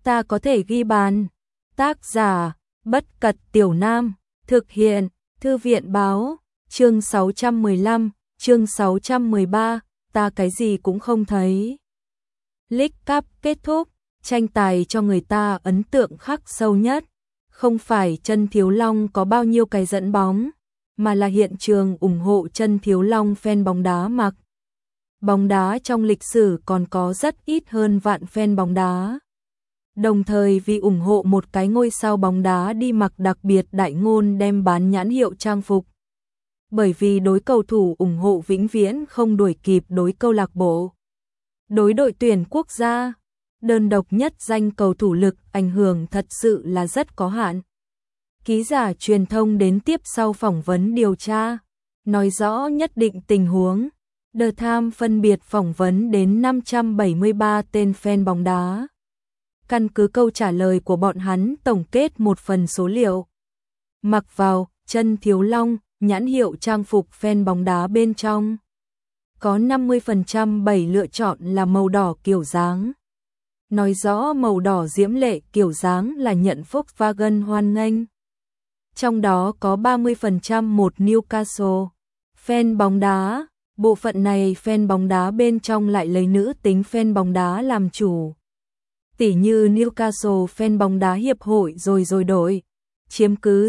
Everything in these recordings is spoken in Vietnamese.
ta có thể ghi bàn. Tác giả, Bất Cật Tiểu Nam, thực hiện, Thư viện báo, chương 615, chương 613, ta cái gì cũng không thấy. League Cup kết thúc, tranh tài cho người ta ấn tượng khắc sâu nhất, không phải Chân Thiếu Long có bao nhiêu cái dẫn bóng, mà là hiện trường ủng hộ Chân Thiếu Long fan bóng đá mặc. Bóng đá trong lịch sử còn có rất ít hơn vạn fan bóng đá. Đồng thời vì ủng hộ một cái ngôi sao bóng đá đi mặc đặc biệt đại ngôn đem bán nhãn hiệu trang phục. Bởi vì đối cầu thủ ủng hộ vĩnh viễn không đuổi kịp đối câu lạc bộ. Đối đội tuyển quốc gia, đơn độc nhất danh cầu thủ lực ảnh hưởng thật sự là rất có hạn. Ký giả truyền thông đến tiếp sau phỏng vấn điều tra, nói rõ nhất định tình huống. The Times phân biệt phỏng vấn đến 573 tên fan bóng đá. Căn cứ câu trả lời của bọn hắn tổng kết một phần số liệu. Mặc vào Chân Thiếu Long, nhãn hiệu trang phục fan bóng đá bên trong. Có 50% 7 lựa chọn là màu đỏ kiểu dáng. Nói rõ màu đỏ diễm lệ kiểu dáng là nhận Volkswagen hoan nghênh. Trong đó có 30% một Newcastle. Fan bóng đá, bộ phận này fan bóng đá bên trong lại lấy nữ tính fan bóng đá làm chủ. Tỉ như Newcastle fan bóng đá hiệp hội rồi đổi, chiếm cứ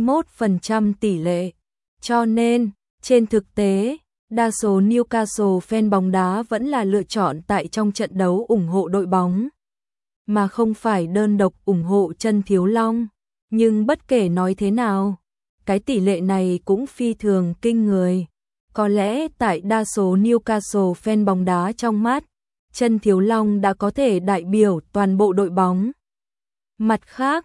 61% tỷ lệ. Cho nên, trên thực tế, đa số Newcastle fan bóng đá vẫn là lựa chọn tại trong trận đấu ủng hộ đội bóng, mà không phải đơn độc ủng hộ Chân Thiếu Long. Nhưng bất kể nói thế nào, cái tỷ lệ này cũng phi thường kinh người. Có lẽ tại đa số Newcastle fan bóng đá trong mắt, Chân Thiếu Long đã có thể đại biểu toàn bộ đội bóng. Mặt khác,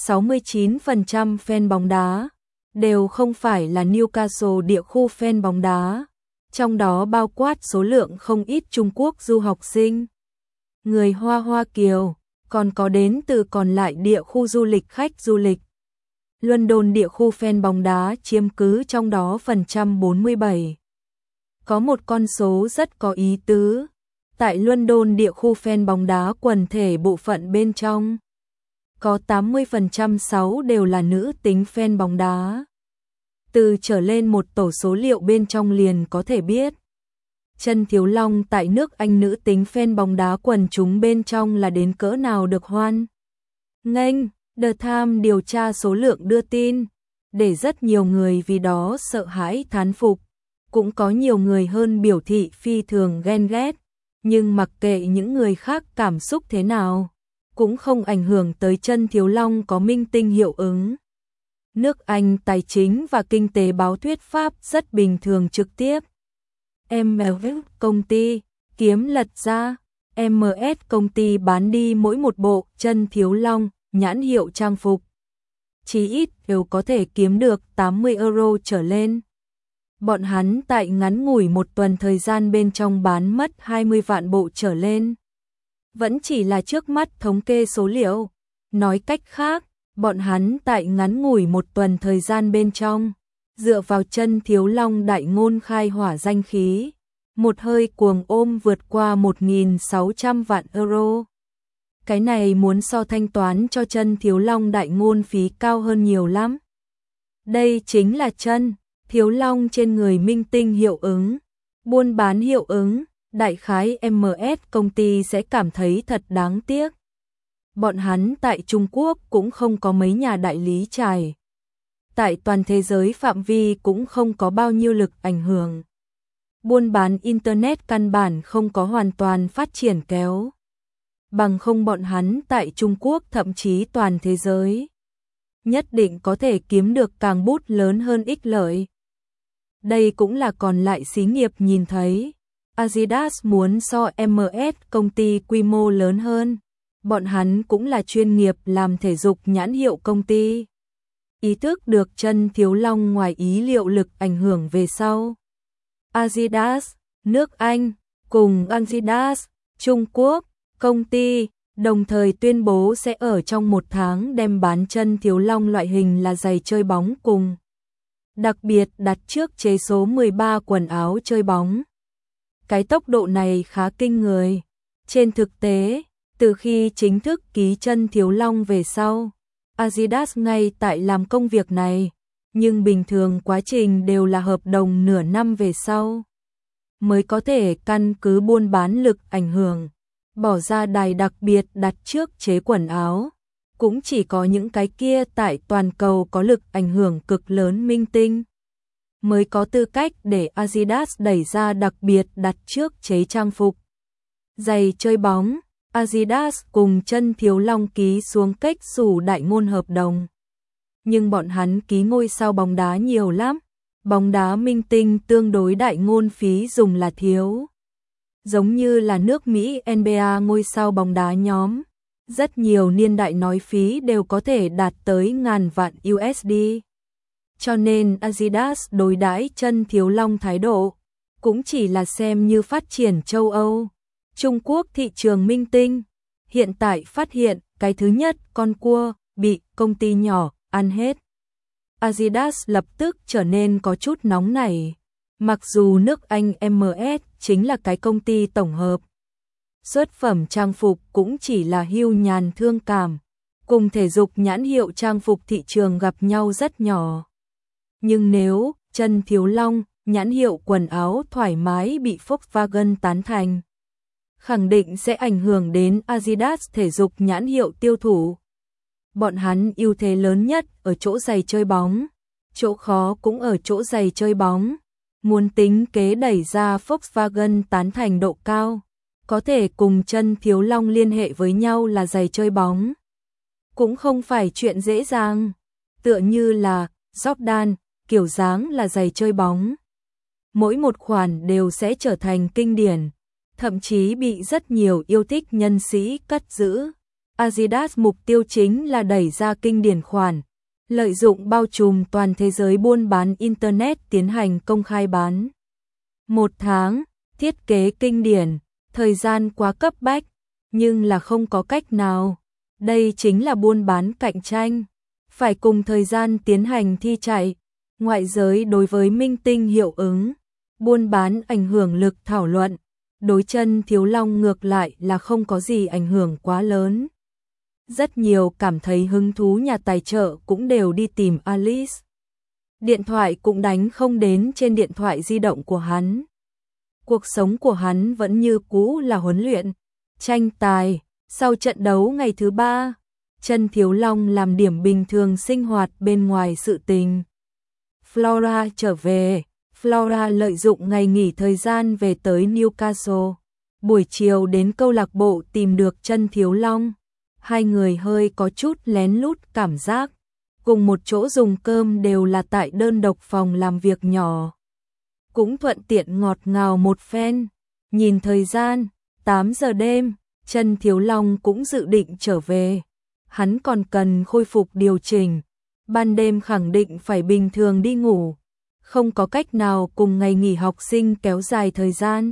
69% fan bóng đá đều không phải là Newcastle địa khu fan bóng đá, trong đó bao quát số lượng không ít Trung Quốc du học sinh, người Hoa Kiều, còn có đến từ còn lại địa khu du lịch khách du lịch. London địa khu fan bóng đá chiếm cứ trong đó phần trăm 47. Có một con số rất có ý tứ. Tại London địa khu fan bóng đá quần thể bộ phận bên trong, có 80% 6 đều là nữ tính fan bóng đá. Từ trở lên một tổ số liệu bên trong liền có thể biết. Chân Thiếu Long tại nước Anh nữ tính fan bóng đá quần chúng bên trong là đến cỡ nào được hoan nghênh. The Times điều tra số lượng đưa tin, để rất nhiều người vì đó sợ hãi thán phục. Cũng có nhiều người hơn biểu thị phi thường ghen ghét. Nhưng mặc kệ những người khác cảm xúc thế nào, cũng không ảnh hưởng tới Chân Thiếu Long có minh tinh hiệu ứng. Nước Anh tài chính và kinh tế báo thuyết Pháp rất bình thường trực tiếp. MLS công ty kiếm lật ra, MS công ty bán đi mỗi một bộ Chân Thiếu Long nhãn hiệu trang phục. Chí ít đều có thể kiếm được 80 euro trở lên. Bọn hắn tại ngắn ngủi một tuần thời gian bên trong bán mất 20 vạn bộ trở lên. Vẫn chỉ là trước mắt thống kê số liệu. Nói cách khác, bọn hắn tại ngắn ngủi một tuần thời gian bên trong, dựa vào Chân Thiếu Long đại ngôn khai hỏa danh khí, một hơi cuồng ôm vượt qua 1.600 vạn euro. Cái này muốn so thanh toán cho Chân Thiếu Long đại ngôn phí cao hơn nhiều lắm. Đây chính là Chân Thiếu Long trên người minh tinh hiệu ứng, buôn bán hiệu ứng, đại khái MS công ty sẽ cảm thấy thật đáng tiếc. Bọn hắn tại Trung Quốc cũng không có mấy nhà đại lý trải. Tại toàn thế giới phạm vi cũng không có bao nhiêu lực ảnh hưởng. Buôn bán Internet căn bản không có hoàn toàn phát triển kéo. Bằng không bọn hắn tại Trung Quốc thậm chí toàn thế giới, nhất định có thể kiếm được càng bút lớn hơn ích lợi. Đây cũng là còn lại xí nghiệp nhìn thấy. Adidas muốn so MS công ty quy mô lớn hơn. Bọn hắn cũng là chuyên nghiệp làm thể dục nhãn hiệu công ty. Ý thức được Chân Thiếu Long ngoài ý liệu lực ảnh hưởng về sau. Adidas, nước Anh, cùng Adidas, Trung Quốc, công ty, đồng thời tuyên bố sẽ ở trong một tháng đem bán Chân Thiếu Long loại hình là giày chơi bóng cùng. Đặc biệt đặt trước chế số 13 quần áo chơi bóng. Cái tốc độ này khá kinh người. Trên thực tế, Từ khi chính thức ký chân Thiếu Long về sau, Adidas ngay tại làm công việc này, nhưng bình thường quá trình đều là hợp đồng nửa năm về sau mới có thể căn cứ buôn bán lực ảnh hưởng, bỏ ra đài đặc biệt đặt trước chế quần áo. Cũng chỉ có những cái kia tại toàn cầu có lực ảnh hưởng cực lớn minh tinh mới có tư cách để Adidas đẩy ra đặc biệt đặt trước chế trang phục. Giày chơi bóng, Adidas cùng chân Thiếu Long ký xuống cách xù đại ngôn hợp đồng. Nhưng bọn hắn ký ngôi sao bóng đá nhiều lắm, bóng đá minh tinh tương đối đại ngôn phí dùng là thiếu. Giống như là nước Mỹ NBA ngôi sao bóng đá nhóm, rất nhiều niên đại nói phí đều có thể đạt tới ngàn vạn USD. Cho nên Adidas đối đãi chân Thiếu Long thái độ cũng chỉ là xem như phát triển châu Âu, Trung Quốc thị trường minh tinh. Hiện tại phát hiện cái thứ nhất con cua bị công ty nhỏ ăn hết, Adidas lập tức trở nên có chút nóng nảy. Mặc dù nước Anh MS chính là cái công ty tổng hợp, xuất phẩm trang phục cũng chỉ là hưu nhàn thương cảm, cùng thể dục nhãn hiệu trang phục thị trường gặp nhau rất nhỏ. Nhưng nếu chân Thiếu Long, nhãn hiệu quần áo thoải mái bị Volkswagen tán thành, khẳng định sẽ ảnh hưởng đến Adidas thể dục nhãn hiệu tiêu thụ. Bọn hắn ưu thế lớn nhất ở chỗ giày chơi bóng, chỗ khó cũng ở chỗ giày chơi bóng. Muốn tính kế đẩy ra Volkswagen tán thành độ cao, có thể cùng chân Thiếu Long liên hệ với nhau là giày chơi bóng, cũng không phải chuyện dễ dàng. Tựa như là Jordan, kiểu dáng là giày chơi bóng, mỗi một khoản đều sẽ trở thành kinh điển, thậm chí bị rất nhiều yêu thích nhân sĩ cất giữ. Adidas mục tiêu chính là đẩy ra kinh điển khoản, lợi dụng bao trùm toàn thế giới buôn bán Internet tiến hành công khai bán. Một tháng, thiết kế kinh điển, thời gian quá cấp bách, nhưng là không có cách nào. Đây chính là buôn bán cạnh tranh, phải cùng thời gian tiến hành thi chạy. Ngoại giới đối với minh tinh hiệu ứng, buôn bán ảnh hưởng lực thảo luận, đối chân Thiếu Long ngược lại là không có gì ảnh hưởng quá lớn. Rất nhiều cảm thấy hứng thú nhà tài trợ cũng đều đi tìm Alice. Điện thoại cũng đánh không đến trên điện thoại di động của hắn. Cuộc sống của hắn vẫn như cũ là huấn luyện, tranh tài. Sau trận đấu ngày thứ 3, chân Thiếu Long làm điểm bình thường sinh hoạt bên ngoài sự tình. Flora trở về, Flora lợi dụng ngày nghỉ thời gian về tới Newcastle. Buổi chiều đến câu lạc bộ tìm được chân Thiếu Long. Hai người hơi có chút lén lút cảm giác, cùng một chỗ dùng cơm đều là tại đơn độc phòng làm việc nhỏ. Cũng thuận tiện ngọt ngào một phen. Nhìn thời gian, 8 giờ đêm, chân Thiếu Long cũng dự định trở về. Hắn còn cần khôi phục điều chỉnh, ban đêm khẳng định phải bình thường đi ngủ, không có cách nào cùng ngày nghỉ học sinh kéo dài thời gian.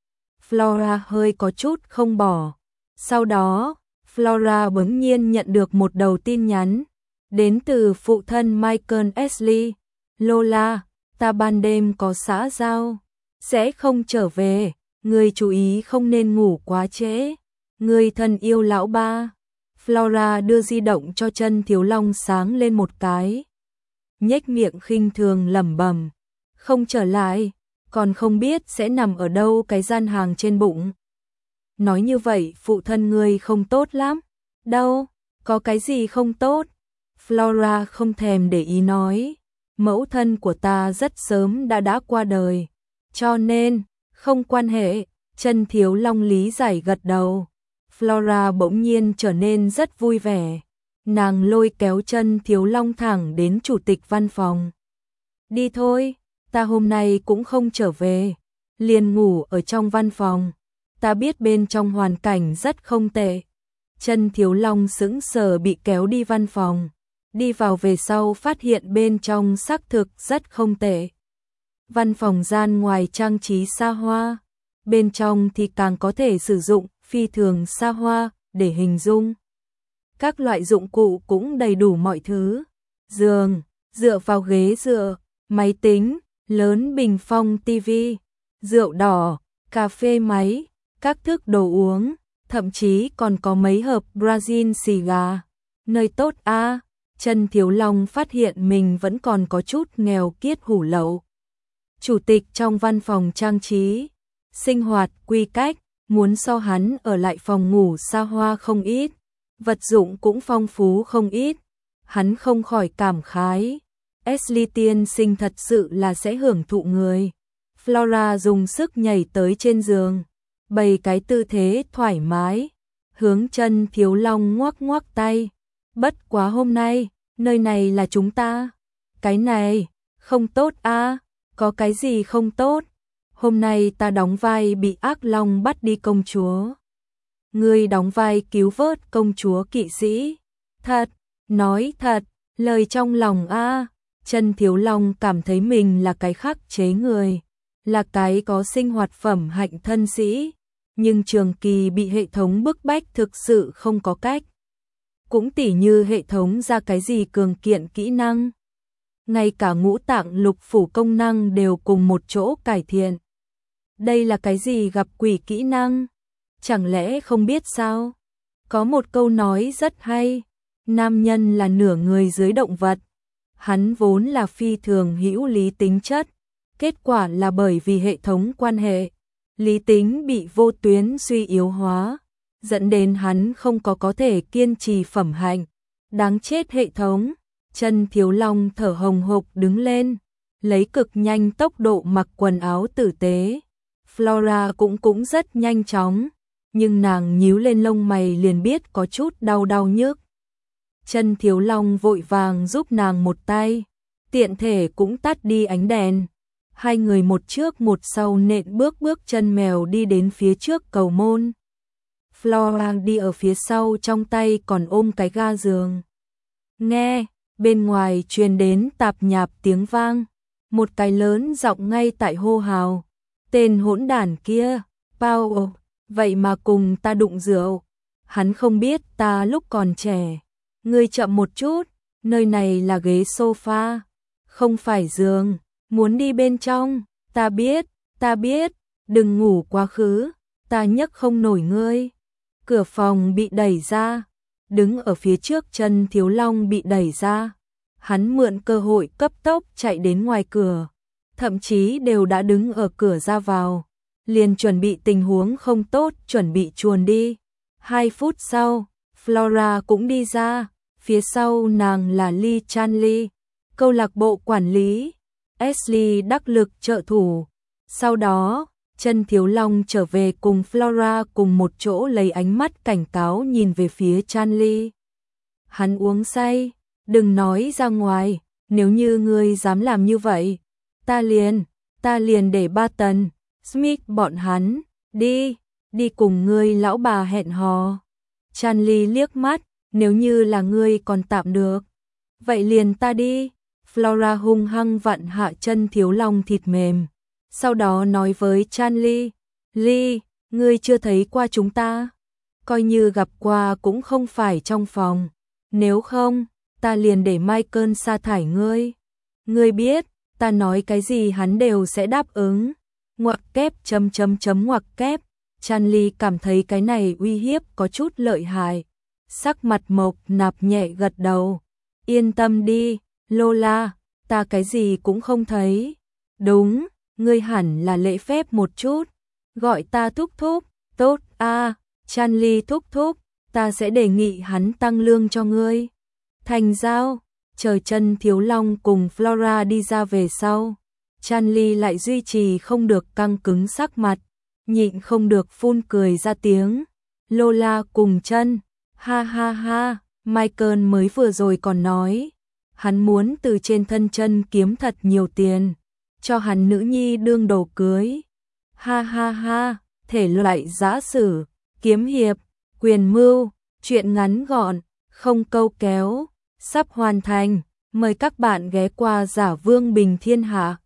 Flora hơi có chút không bỏ. Sau đó, Flora bỗng nhiên nhận được một đầu tin nhắn, đến từ phụ thân Michael Ashley. Lola, ta ban đêm có xã giao, sẽ không trở về, ngươi chú ý không nên ngủ quá trễ. Ngươi thân yêu lão ba. Flora đưa di động cho chân Thiếu Long sáng lên một cái, nhếch miệng khinh thường lẩm bẩm, không trở lại, còn không biết sẽ nằm ở đâu cái gian hàng trên bụng. Nói như vậy phụ thân ngươi không tốt lắm. Đâu, có cái gì không tốt? Flora không thèm để ý nói, mẫu thân của ta rất sớm đã qua đời, cho nên, không quan hệ. Chân Thiếu Long lý giải gật đầu. Flora bỗng nhiên trở nên rất vui vẻ. Nàng lôi kéo chân Thiếu Long thẳng đến chủ tịch văn phòng. Đi thôi, ta hôm nay cũng không trở về, liền ngủ ở trong văn phòng. Ta biết bên trong hoàn cảnh rất không tệ. Chân Thiếu Long sững sờ bị kéo đi văn phòng. Đi vào về sau phát hiện bên trong xác thực rất không tệ. Văn phòng gian ngoài trang trí xa hoa, bên trong thì càng có thể sử dụng phi thường xa hoa để hình dung. Các loại dụng cụ cũng đầy đủ mọi thứ. Giường, dựa vào ghế dựa, máy tính, lớn bình phong tivi, rượu đỏ, cà phê máy, các thức đồ uống, thậm chí còn có mấy hộp Brazil xì gà. Nơi tốt a. Trần Thiếu Long phát hiện mình vẫn còn có chút nghèo kiết hủ lậu. Chủ tịch trong văn phòng trang trí, sinh hoạt quy cách, muốn so hắn ở lại phòng ngủ xa hoa không ít, vật dụng cũng phong phú không ít. Hắn không khỏi cảm khái, Ashley tiên sinh thật sự là sẽ hưởng thụ người. Flora dùng sức nhảy tới trên giường, bày cái tư thế thoải mái, hướng Trần Thiếu Long ngoắc ngoắc tay. Bất quá hôm nay, nơi này là chúng ta. Cái này, không tốt a. Có cái gì không tốt? Hôm nay ta đóng vai bị ác long bắt đi công chúa. Ngươi đóng vai cứu vớt công chúa kỵ sĩ. Thật, nói thật, lời trong lòng a. Trần Thiếu Long cảm thấy mình là cái khắc chế người, là cái có sinh hoạt phẩm hạnh thân sĩ, nhưng trường kỳ bị hệ thống bức bách thực sự không có cách. Cũng tỉ như hệ thống ra cái gì cường kiện kỹ năng, ngay cả ngũ tạng lục phủ công năng đều cùng một chỗ cải thiện. Đây là cái gì gặp quỷ kỹ năng? Chẳng lẽ không biết sao? Có một câu nói rất hay, nam nhân là nửa người dưới động vật. Hắn vốn là phi thường hữu lý tính chất, kết quả là bởi vì hệ thống quan hệ, lý tính bị vô tuyến suy yếu hóa, dẫn đến hắn không có thể kiên trì phẩm hạnh. Đáng chết hệ thống. Trần Thiếu Long thở hồng hộc đứng lên, lấy cực nhanh tốc độ mặc quần áo tử tế. Flora cũng rất nhanh chóng, nhưng nàng nhíu lên lông mày liền biết có chút đau nhức. Trần Thiếu Long vội vàng giúp nàng một tay, tiện thể cũng tắt đi ánh đèn. Hai người một trước một sau nện bước chân mèo đi đến phía trước cầu môn. Flora đi ở phía sau trong tay còn ôm cái ga giường. Nghe, bên ngoài truyền đến tạp nhạp tiếng vang, một cái lớn giọng ngay tại hô hào. Tên hỗn đản kia, Paul, vậy mà cùng ta đụng rượu. Hắn không biết ta lúc còn trẻ. Ngươi chậm một chút, nơi này là ghế sofa, không phải giường, muốn đi bên trong, ta biết, đừng ngủ quá khứ, ta nhấc không nổi ngươi. Cửa phòng bị đẩy ra, đứng ở phía trước Trần Thiếu Long bị đẩy ra. Hắn mượn cơ hội cấp tốc chạy đến ngoài cửa, thậm chí đều đã đứng ở cửa ra vào, liền chuẩn bị tình huống không tốt chuẩn bị chuồn đi. 2 phút sau, Flora cũng đi ra, phía sau nàng là Lee Chanley, câu lạc bộ quản lý, Ashley đắc lực trợ thủ. Sau đó, Trần Thiếu Long trở về cùng Flora cùng một chỗ lấy ánh mắt cảnh cáo nhìn về phía Chanley. Hắn uống say, đừng nói ra ngoài, nếu như ngươi dám làm như vậy, ta liền để Barton, Smith bọn hắn, đi cùng ngươi lão bà hẹn hò. Chanley liếc mắt, nếu như là ngươi còn tạm được, vậy liền ta đi. Flora hung hăng vặn hạ Trần Thiếu Long thịt mềm, sau đó nói với Chanley, Lee, ngươi chưa thấy qua chúng ta, coi như gặp qua cũng không phải trong phòng, nếu không, ta liền để Michael sa thải ngươi. Ngươi biết, ta nói cái gì hắn đều sẽ đáp ứng. Ngoặc kép ngoặc kép. Chanley cảm thấy cái này uy hiếp có chút lợi hại. Sắc mặt mộc nạp nhẹ gật đầu. Yên tâm đi, Lola, ta cái gì cũng không thấy. Đúng, ngươi hẳn là lễ phép một chút. Gọi ta thúc thúc, tốt a. Chanley thúc thúc, ta sẽ đề nghị hắn tăng lương cho ngươi. Thành giao, chờ Trần Thiếu Long cùng Flora đi ra về sau. Chanley lại duy trì không được căng cứng sắc mặt, nhịn không được phun cười ra tiếng. Lola cùng Trân, ha ha ha, Michael mới vừa rồi còn nói, hắn muốn từ trên thân Trân kiếm thật nhiều tiền, cho hắn nữ nhi đương đồ cưới. Ha ha ha, thể loại giã sử, kiếm hiệp, quyền mưu, chuyện ngắn gọn, không câu kéo, sắp hoàn thành. Mời các bạn ghé qua Giả Vương Bình Thiên Hạ.